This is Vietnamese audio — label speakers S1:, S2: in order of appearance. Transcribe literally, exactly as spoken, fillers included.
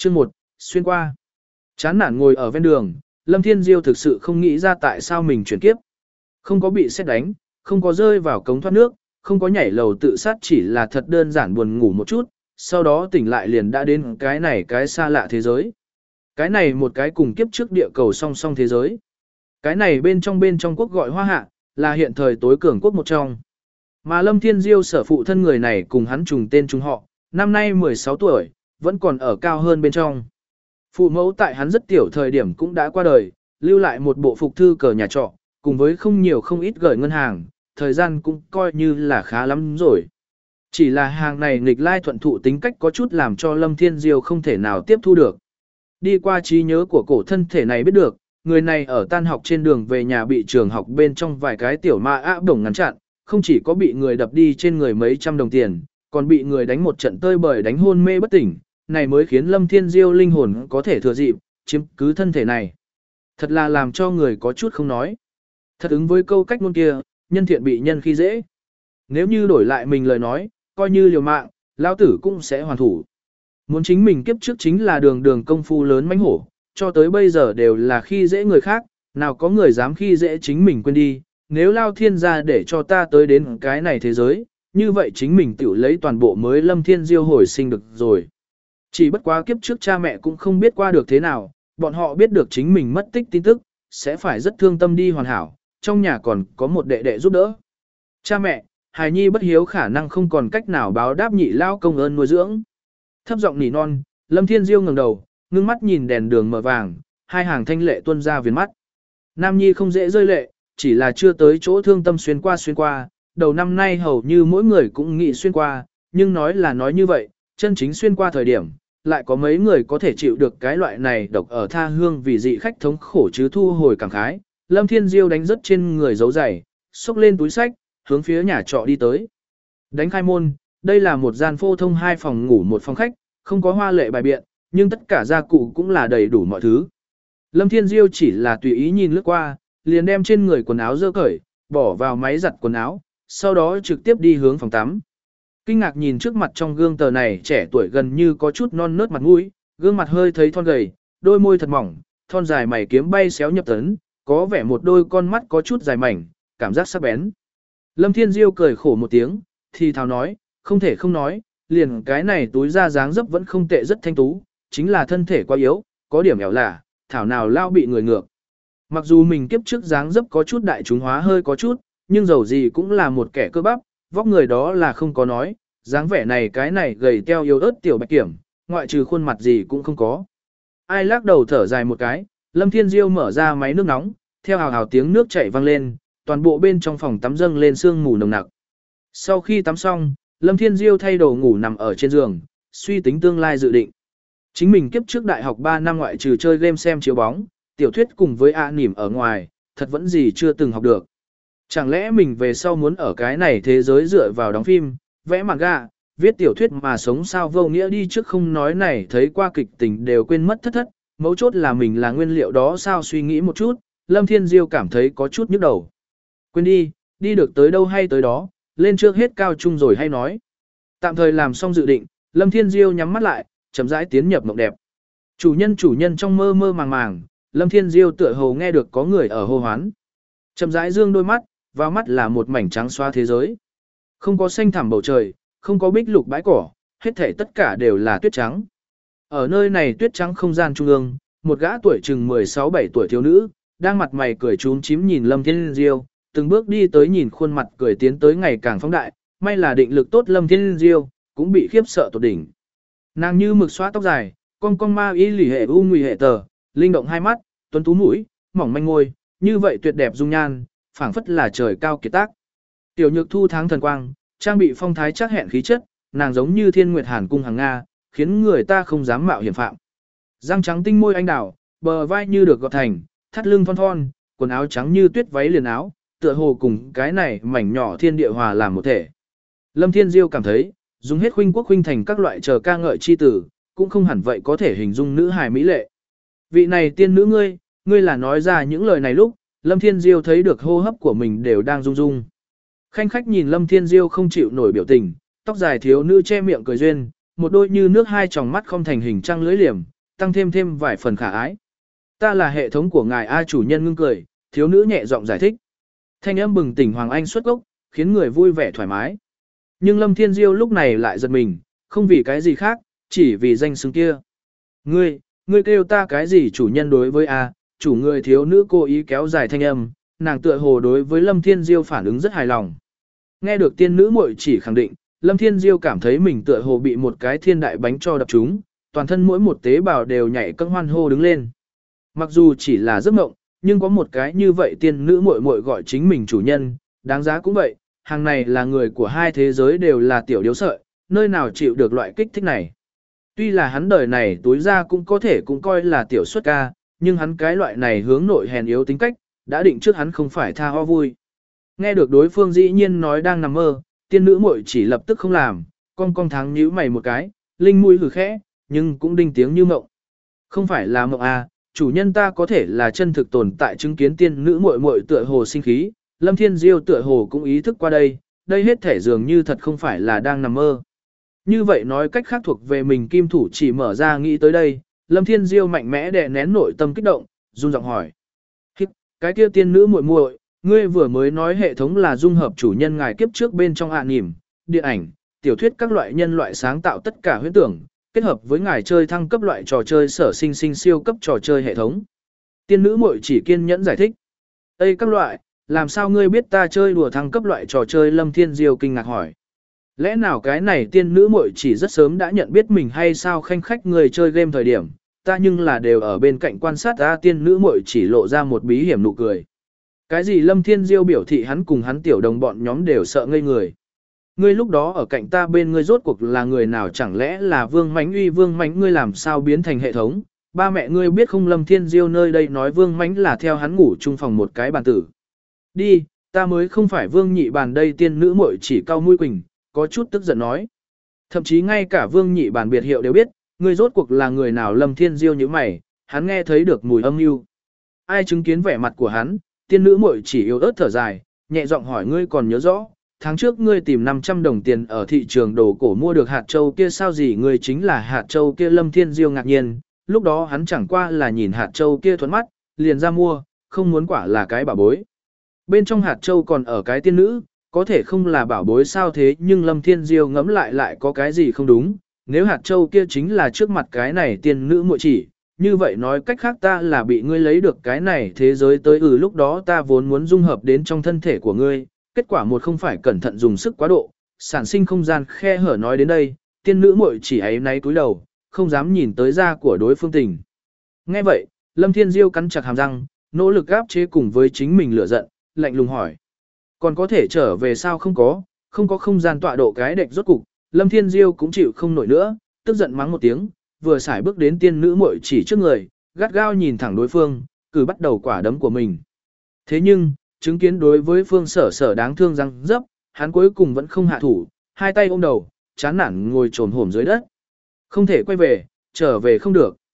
S1: Chương một, xuyên qua. Chán nản ngồi ở ven đường, Lâm Thiên Diêu thực sự không nghĩ ra tại sao mình chuyển kiếp. Không có bị sét đánh, không có rơi vào cống thoát nước, không có nhảy lầu tự sát, chỉ là thật đơn giản buồn ngủ một chút, sau đó tỉnh lại liền đã đến cái này cái xa lạ thế giới. Cái này một cái cùng kiếp trước địa cầu song song thế giới. Cái này bên trong bên trong quốc gọi Hoa Hạ, là hiện thời tối cường quốc một trong. Mà Lâm Thiên Diêu sở phụ thân người này cùng hắn trùng tên trùng họ, năm nay mười sáu tuổi, vẫn còn ở cao hơn bên trong. Phụ mẫu tại hắn rất tiểu thời điểm cũng đã qua đời, lưu lại một bộ phục thư cờ nhà trọ, cùng với không nhiều không ít gửi ngân hàng, thời gian cũng coi như là khá lắm rồi. Chỉ là hàng này nghịch lai thuận thụ tính cách có chút làm cho Lâm Thiên Diêu không thể nào tiếp thu được. Đi qua trí nhớ của cổ thân thể này biết được, người này ở tan học trên đường về nhà bị trường học bên trong vài cái tiểu ma áp đồng ngăn chặn, không chỉ có bị người đập đi trên người mấy trăm đồng tiền, còn bị người đánh một trận tơi bời đánh hôn mê bất tỉnh, này mới khiến Lâm Thiên Diêu linh hồn có thể thừa dịp, chiếm cứ thân thể này. Thật là làm cho người có chút không nói. Thật ứng với câu cách ngôn kia, nhân thiện bị nhân khi dễ. Nếu như đổi lại mình lời nói, coi như liều mạng, lão tử cũng sẽ hoàn thủ. Muốn chính mình kiếp trước chính là đường đường công phu lớn mãnh hổ, cho tới bây giờ đều là khi dễ người khác, nào có người dám khi dễ chính mình quên đi, nếu lao thiên gia để cho ta tới đến cái này thế giới, như vậy chính mình tự lấy toàn bộ mới Lâm Thiên Diêu hồi sinh được rồi. Chỉ bất quá kiếp trước cha mẹ cũng không biết qua được thế nào, bọn họ biết được chính mình mất tích tin tức, sẽ phải rất thương tâm đi hoàn hảo, trong nhà còn có một đệ đệ giúp đỡ. Cha mẹ, hài nhi bất hiếu khả năng không còn cách nào báo đáp nhị lao công ơn nuôi dưỡng. Thấp giọng nỉ non, Lâm Thiên Diêu ngẩng đầu, ngưng mắt nhìn đèn đường mờ vàng, hai hàng thanh lệ tuôn ra viền mắt. Nam nhi không dễ rơi lệ, chỉ là chưa tới chỗ thương tâm xuyên qua xuyên qua, đầu năm nay hầu như mỗi người cũng nghĩ xuyên qua, nhưng nói là nói như vậy, chân chính xuyên qua thời điểm, lại có mấy người có thể chịu được cái loại này độc ở tha hương vì dị khách thống khổ chứ thu hồi cảm khái. Lâm Thiên Diêu đánh rất trên người giấu giày, xốc lên túi sách, hướng phía nhà trọ đi tới. Đánh khai môn, đây là một gian phô thông hai phòng ngủ một phòng khách, không có hoa lệ bài biện, nhưng tất cả gia cụ cũng là đầy đủ mọi thứ. Lâm Thiên Diêu chỉ là tùy ý nhìn lướt qua, liền đem trên người quần áo dơ cởi, bỏ vào máy giặt quần áo, sau đó trực tiếp đi hướng phòng tắm. Kinh ngạc nhìn trước mặt trong gương tờ này trẻ tuổi gần như có chút non nớt mặt mũi, gương mặt hơi thấy thon gầy, đôi môi thật mỏng, thon dài mày kiếm bay xéo nhập tấn, có vẻ một đôi con mắt có chút dài mảnh, cảm giác sắc bén. Lâm Thiên Diêu cười khổ một tiếng, thì thào nói, không thể không nói, liền cái này túi da dáng dấp vẫn không tệ rất thanh tú, chính là thân thể quá yếu, có điểm ẻo lả, thảo nào lao bị người ngược. Mặc dù mình kiếp trước dáng dấp có chút đại chúng hóa hơi có chút, nhưng dầu gì cũng là một kẻ cơ bắp, vóc người đó là không có nói, dáng vẻ này cái này gầy teo yếu ớt tiểu bạch kiểm, ngoại trừ khuôn mặt gì cũng không có. Ai lắc đầu thở dài một cái, Lâm Thiên Diêu mở ra máy nước nóng, theo hào hào tiếng nước chảy vang lên, toàn bộ bên trong phòng tắm dâng lên sương mù nồng nặc. Sau khi tắm xong, Lâm Thiên Diêu thay đồ ngủ nằm ở trên giường, suy tính tương lai dự định. Chính mình kiếp trước đại học ba năm ngoại trừ chơi game xem chiếu bóng, tiểu thuyết cùng với A nỉm ở ngoài, thật vẫn gì chưa từng học được. Chẳng lẽ mình về sau muốn ở cái này thế giới dựa vào đóng phim, vẽ manga, viết tiểu thuyết mà sống sao vô nghĩa đi trước không nói này thấy qua kịch tình đều quên mất thất thất, mấu chốt là mình là nguyên liệu đó sao suy nghĩ một chút, Lâm Thiên Diêu cảm thấy có chút nhức đầu. Quên đi, đi được tới đâu hay tới đó, lên trước hết cao trung rồi hay nói. Tạm thời làm xong dự định, Lâm Thiên Diêu nhắm mắt lại, chậm rãi tiến nhập mộng đẹp. Chủ nhân chủ nhân trong mơ mơ màng màng, Lâm Thiên Diêu tựa hồ nghe được có người ở hô hoán. Chậm rãi dương đôi mắt, vào mắt là một mảnh trắng xóa thế giới. Không có xanh thẳm bầu trời, không có bích lục bãi cỏ, hết thảy tất cả đều là tuyết trắng. Ở nơi này tuyết trắng không gian trung ương, một gã tuổi chừng mười sáu bảy tuổi thiếu nữ, đang mặt mày cười chúm chím nhìn Lâm Thiên Diêu, từng bước đi tới nhìn khuôn mặt cười tiến tới ngày càng phóng đại, may là định lực tốt Lâm Thiên Diêu, cũng bị khiếp sợ tột đỉnh. Nàng như mực xóa tóc dài, cong cong ma y lì hệ u nguy hệ tờ, linh động hai mắt, tuấn tú mũi, mỏng manh môi, như vậy tuyệt đẹp dung nhan, phảng phất là trời cao kiệt tác. Tiểu Nhược Thu tháng thần quang, trang bị phong thái chắc hẹn khí chất, nàng giống như thiên nguyệt hàn cung hàng nga, khiến người ta không dám mạo hiểm phạm. Răng trắng tinh môi anh đào, bờ vai như được gọt thành, thắt lưng thon thon, quần áo trắng như tuyết váy liền áo, tựa hồ cùng cái này mảnh nhỏ thiên địa hòa làm một thể. Lâm Thiên Diêu cảm thấy, dùng hết khuynh quốc khuynh thành các loại chờ ca ngợi chi tử, cũng không hẳn vậy có thể hình dung nữ hài mỹ lệ. Vị này tiên nữ ngươi, ngươi là nói ra những lời này lúc, Lâm Thiên Diêu thấy được hô hấp của mình đều đang rung rung. Khanh khách nhìn Lâm Thiên Diêu không chịu nổi biểu tình, tóc dài thiếu nữ che miệng cười duyên, một đôi như nước hai tròng mắt không thành hình trăng lưỡi liềm, tăng thêm thêm vài phần khả ái. Ta là hệ thống của ngài A chủ nhân ngưng cười, thiếu nữ nhẹ giọng giải thích. Thanh âm bừng tỉnh Hoàng Anh xuất gốc, khiến người vui vẻ thoải mái. Nhưng Lâm Thiên Diêu lúc này lại giật mình, không vì cái gì khác, chỉ vì danh xưng kia. Ngươi, ngươi kêu ta cái gì chủ nhân đối với A, chủ người thiếu nữ cố ý kéo dài thanh âm, nàng tựa hồ đối với Lâm Thiên Diêu phản ứng rất hài lòng. Nghe được tiên nữ muội chỉ khẳng định, Lâm Thiên Diêu cảm thấy mình tựa hồ bị một cái thiên đại bánh cho đập trúng, toàn thân mỗi một tế bào đều nhảy cẫng hoan hô đứng lên. Mặc dù chỉ là giấc mộng, nhưng có một cái như vậy tiên nữ muội muội gọi chính mình chủ nhân, đáng giá cũng vậy, hàng này là người của hai thế giới đều là tiểu điếu sợi, nơi nào chịu được loại kích thích này. Tuy là hắn đời này tối ra cũng có thể cũng coi là tiểu xuất ca, nhưng hắn cái loại này hướng nội hèn yếu tính cách, đã định trước hắn không phải tha ho vui. Nghe được đối phương dĩ nhiên nói đang nằm mơ, tiên nữ muội chỉ lập tức không làm, cong cong tháng nhíu mày một cái, linh mũi hừ khẽ, nhưng cũng đinh tiếng như mộng. Không phải là mộng à, chủ nhân ta có thể là chân thực tồn tại chứng kiến tiên nữ muội muội tựa hồ sinh khí, Lâm Thiên Diêu tựa hồ cũng ý thức qua đây, đây hết thể dường như thật không phải là đang nằm mơ. Như vậy nói cách khác thuộc về mình kim thủ chỉ mở ra nghĩ tới đây, Lâm Thiên Diêu mạnh mẽ đè nén nội tâm kích động, run giọng hỏi. Cái kia tiên nữ muội muội, ngươi vừa mới nói hệ thống là dung hợp chủ nhân ngài kiếp trước bên trong ạ niềm, điện ảnh, tiểu thuyết các loại nhân loại sáng tạo tất cả huyễn tưởng, kết hợp với ngài chơi thăng cấp loại trò chơi sở sinh sinh siêu cấp trò chơi hệ thống. Tiên nữ muội chỉ kiên nhẫn giải thích. Ê các loại, làm sao ngươi biết ta chơi đùa thăng cấp loại trò chơi? Lâm Thiên Diêu kinh ngạc hỏi. Lẽ nào cái này tiên nữ muội chỉ rất sớm đã nhận biết mình hay sao? Khanh khách người chơi game thời điểm, ta nhưng là đều ở bên cạnh quan sát ta. Tiên nữ muội chỉ lộ ra một bí hiểm nụ cười. Cái gì? Lâm Thiên Diêu biểu thị hắn cùng hắn tiểu đồng bọn nhóm đều sợ ngây người. Ngươi lúc đó ở cạnh ta bên ngươi rốt cuộc là người nào? Chẳng lẽ là Vương Mánh Uy? Vương Mánh ngươi làm sao biến thành hệ thống? Ba mẹ ngươi biết không? Lâm Thiên Diêu nơi đây nói Vương Mánh là theo hắn ngủ chung phòng một cái bàn tử. Đi, ta mới không phải Vương Nhị Bàn đây. Tiên nữ muội chỉ cau mũi quỳnh, có chút tức giận nói. Thậm chí ngay cả Vương Nhị Bàn biệt hiệu đều biết, ngươi rốt cuộc là người nào? Lâm Thiên Diêu như mày, hắn nghe thấy được mùi âm mưu. Ai chứng kiến vẻ mặt của hắn? Tiên nữ muội chỉ yếu ớt thở dài, nhẹ giọng hỏi ngươi còn nhớ rõ, tháng trước ngươi tìm năm trăm đồng tiền ở thị trường đồ cổ mua được hạt châu kia sao? Gì ngươi chính là hạt châu kia? Lâm Thiên Diêu ngạc nhiên, lúc đó hắn chẳng qua là nhìn hạt châu kia thuận mắt, liền ra mua, không muốn quả là cái bảo bối. Bên trong hạt châu còn ở cái tiên nữ, có thể không là bảo bối sao? Thế nhưng Lâm Thiên Diêu ngẫm lại lại có cái gì không đúng, nếu hạt châu kia chính là trước mặt cái này tiên nữ muội chỉ, như vậy nói cách khác ta là bị ngươi lấy được cái này thế giới tới. Ừ, lúc đó ta vốn muốn dung hợp đến trong thân thể của ngươi, kết quả một không phải cẩn thận dùng sức quá độ, sản sinh không gian khe hở. Nói đến đây, tiên nữ muội chỉ ấy náy cúi đầu, không dám nhìn tới da của đối phương tình. Nghe vậy, Lâm Thiên Diêu cắn chặt hàm răng, nỗ lực áp chế cùng với chính mình lửa giận, lạnh lùng hỏi. Còn có thể trở về sao? Không có, không có không gian tọa độ cái đệch rốt cục. Lâm Thiên Diêu cũng chịu không nổi nữa, tức giận mắng một tiếng, vừa xài bước đến tiên nữ muội chỉ trước người, gắt gao nhìn thẳng đối phương, cử bắt đầu quả đấm của mình. Thế nhưng, chứng kiến đối với phương sở sở đáng thương răng dấp, hắn cuối cùng vẫn không hạ thủ, hai tay ôm đầu, chán nản ngồi trồm hổm dưới đất. Không thể quay về, trở về không được.